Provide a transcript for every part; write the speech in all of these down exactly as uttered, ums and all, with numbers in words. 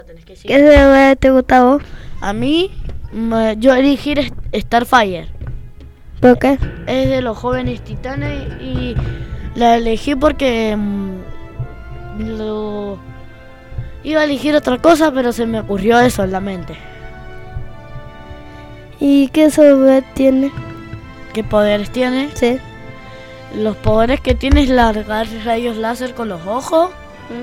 Tenés que ¿Qué server te gusta a vos? A mí, me- yo elegí est- Starfire. ¿Por qué? Es de los jóvenes titanes y la elegí porque mm, lo iba a elegir otra cosa, pero se me ocurrió eso en la mente. ¿Y qué server tiene? ¿Qué poderes tiene? Sí. Los poderes que tiene es largar rayos láser con los ojos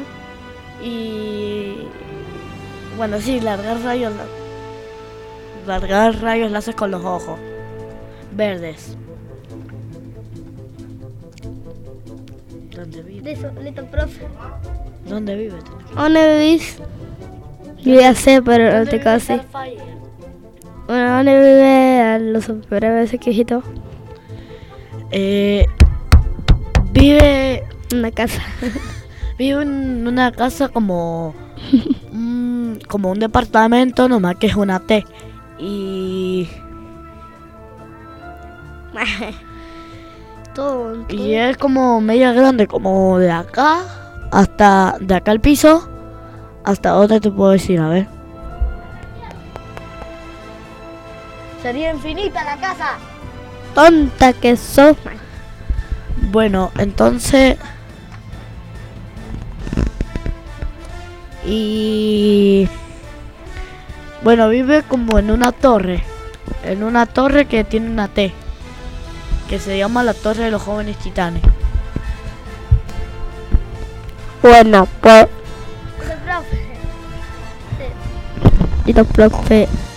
y bueno, sí, largar rayos la- largar rayos láser con los ojos verdes. ¿Dónde vive? Listo, listo, profe. ¿Dónde vive? ¿Dónde vivís? Yo ya sé, pero no te casi. Bueno, ¿dónde vive los superhéroes ese viejito? Eh, vive En una casa. vive en una casa como mm, como un departamento, nomás que es una T. Y todo, todo. Y es como media grande, como de acá hasta de acá al piso. ¿Hasta dónde te puedo decir? A ver. Sería infinita la casa. Tonta que sos. Bueno, entonces y bueno, vive como en una torre, en una torre que tiene una T, que se llama la Torre de los Jóvenes Titanes. Bueno, pues. Listo, profe.